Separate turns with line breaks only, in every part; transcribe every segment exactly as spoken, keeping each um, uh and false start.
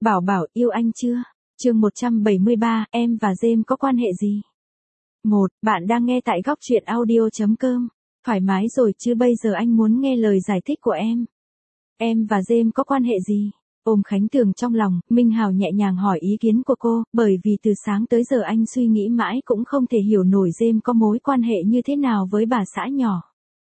Bảo Bảo yêu anh chưa? Chương một trăm bảy mươi ba, em và James có quan hệ gì? một. Bạn đang nghe tại góc truyện audio chấm com. Thoải mái rồi chứ, bây giờ anh muốn nghe lời giải thích của em. Em và James có quan hệ gì? Ôm Khánh Tường trong lòng, Minh Hào nhẹ nhàng hỏi ý kiến của cô, bởi vì từ sáng tới giờ anh suy nghĩ mãi cũng không thể hiểu nổi James có mối quan hệ như thế nào với bà xã nhỏ.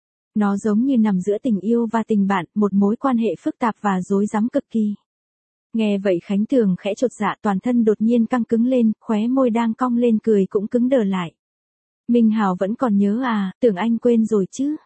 Nó giống như nằm giữa tình yêu và tình bạn, một mối quan hệ phức tạp và rối rắm cực kỳ. Nghe vậy Khánh Tường khẽ chột dạ, toàn thân đột nhiên căng cứng lên, khóe môi đang cong lên cười cũng cứng đờ lại. Minh Hào vẫn còn nhớ à, tưởng anh quên rồi chứ.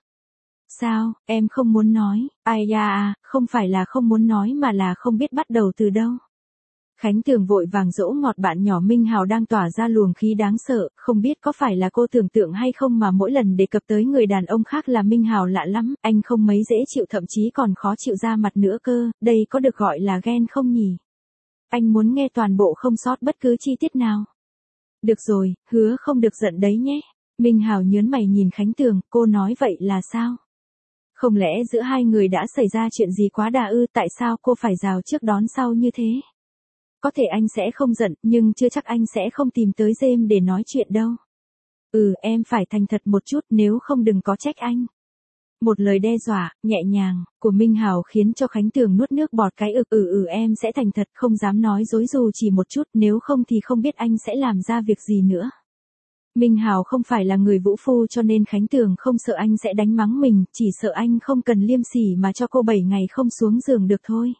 Sao, em không muốn nói? Ai da à, không phải là không muốn nói mà là không biết bắt đầu từ đâu. Khánh Tường vội vàng dỗ ngọt bạn nhỏ. Minh Hào đang tỏa ra luồng khí đáng sợ, không biết có phải là cô tưởng tượng hay không mà mỗi lần đề cập tới người đàn ông khác là Minh Hào lạ lắm, anh không mấy dễ chịu, thậm chí còn khó chịu ra mặt nữa cơ, đây có được gọi là ghen không nhỉ? Anh muốn nghe toàn bộ không sót bất cứ chi tiết nào. Được rồi, hứa không được giận đấy nhé. Minh Hào nhớn mày nhìn Khánh Tường, cô nói vậy là sao? Không lẽ giữa hai người đã xảy ra chuyện gì quá đà ư, tại sao cô phải rào trước đón sau như thế? Có thể anh sẽ không giận, nhưng chưa chắc anh sẽ không tìm tới James để nói chuyện đâu. Ừ, em phải thành thật một chút, nếu không đừng có trách anh. Một lời đe dọa, nhẹ nhàng, của Minh Hào khiến cho Khánh Tường nuốt nước bọt cái ực. Ừ ừ em sẽ thành thật, không dám nói dối dù chỉ một chút, nếu không thì không biết anh sẽ làm ra việc gì nữa. Minh Hào không phải là người vũ phu cho nên Khánh Tường không sợ anh sẽ đánh mắng mình, chỉ sợ anh không cần liêm sỉ mà cho cô bảy ngày không xuống giường được thôi.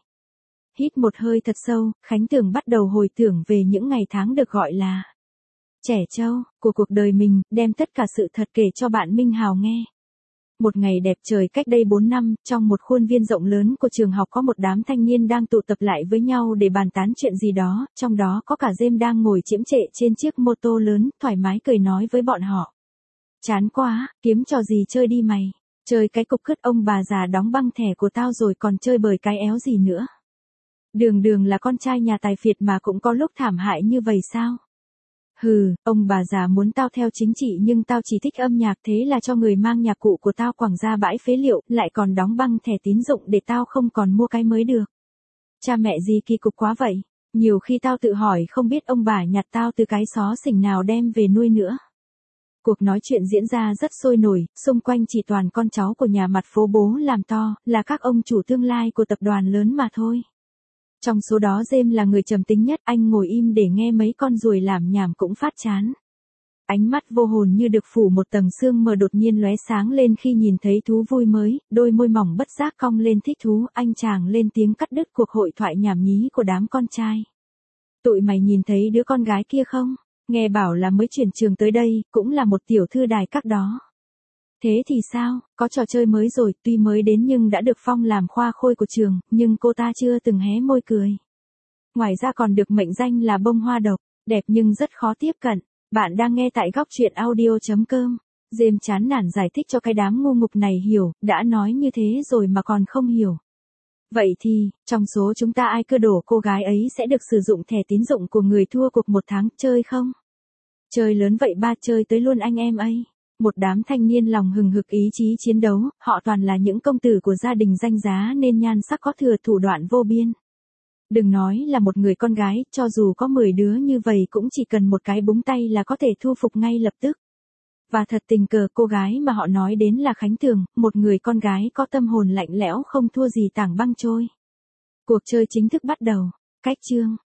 Hít một hơi thật sâu, Khánh Tường bắt đầu hồi tưởng về những ngày tháng được gọi là trẻ trâu của cuộc đời mình, đem tất cả sự thật kể cho bạn Minh Hào nghe. Một ngày đẹp trời cách đây bốn năm, trong một khuôn viên rộng lớn của trường học có một đám thanh niên đang tụ tập lại với nhau để bàn tán chuyện gì đó, trong đó có cả James đang ngồi chiếm trệ trên chiếc mô tô lớn, thoải mái cười nói với bọn họ. Chán quá, kiếm trò gì chơi đi mày, chơi cái cục cứt ông bà già đóng băng thẻ của tao rồi còn chơi bời cái éo gì nữa. Đường đường là con trai nhà tài phiệt mà cũng có lúc thảm hại như vậy sao? Hừ, ông bà già muốn tao theo chính trị nhưng tao chỉ thích âm nhạc, thế là cho người mang nhạc cụ của tao quẳng ra bãi phế liệu, lại còn đóng băng thẻ tín dụng để tao không còn mua cái mới được. Cha mẹ gì kỳ cục quá vậy, nhiều khi tao tự hỏi không biết ông bà nhặt tao từ cái xó xỉnh nào đem về nuôi nữa. Cuộc nói chuyện diễn ra rất sôi nổi, xung quanh chỉ toàn con cháu của nhà mặt phố bố làm to, là các ông chủ tương lai của tập đoàn lớn mà thôi. Trong số đó James là người trầm tính nhất, anh ngồi im để nghe mấy con ruồi làm nhảm cũng phát chán. Ánh mắt vô hồn như được phủ một tầng sương mờ đột nhiên lóe sáng lên khi nhìn thấy thú vui mới, đôi môi mỏng bất giác cong lên thích thú, anh chàng lên tiếng cắt đứt cuộc hội thoại nhảm nhí của đám con trai. Tụi mày nhìn thấy đứa con gái kia không? Nghe bảo là mới chuyển trường tới đây, cũng là một tiểu thư đài các đó. Thế thì sao, có trò chơi mới rồi, tuy mới đến nhưng đã được phong làm khoa khôi của trường, nhưng cô ta chưa từng hé môi cười. Ngoài ra còn được mệnh danh là bông hoa độc, đẹp nhưng rất khó tiếp cận. Bạn đang nghe tại góc truyện audio chấm com. James chán nản giải thích cho cái đám ngu ngục này hiểu, đã nói như thế rồi mà còn không hiểu. Vậy thì, trong số chúng ta ai cơ đổ cô gái ấy sẽ được sử dụng thẻ tín dụng của người thua cuộc một tháng, chơi không? Chơi lớn vậy ba, chơi tới luôn anh em ấy. Một đám thanh niên lòng hừng hực ý chí chiến đấu, họ toàn là những công tử của gia đình danh giá nên nhan sắc có thừa, thủ đoạn vô biên. Đừng nói là một người con gái, cho dù có mười đứa như vậy cũng chỉ cần một cái búng tay là có thể thu phục ngay lập tức. Và thật tình cờ cô gái mà họ nói đến là Khánh Tường, một người con gái có tâm hồn lạnh lẽo không thua gì tảng băng trôi. Cuộc chơi chính thức bắt đầu. Cách chương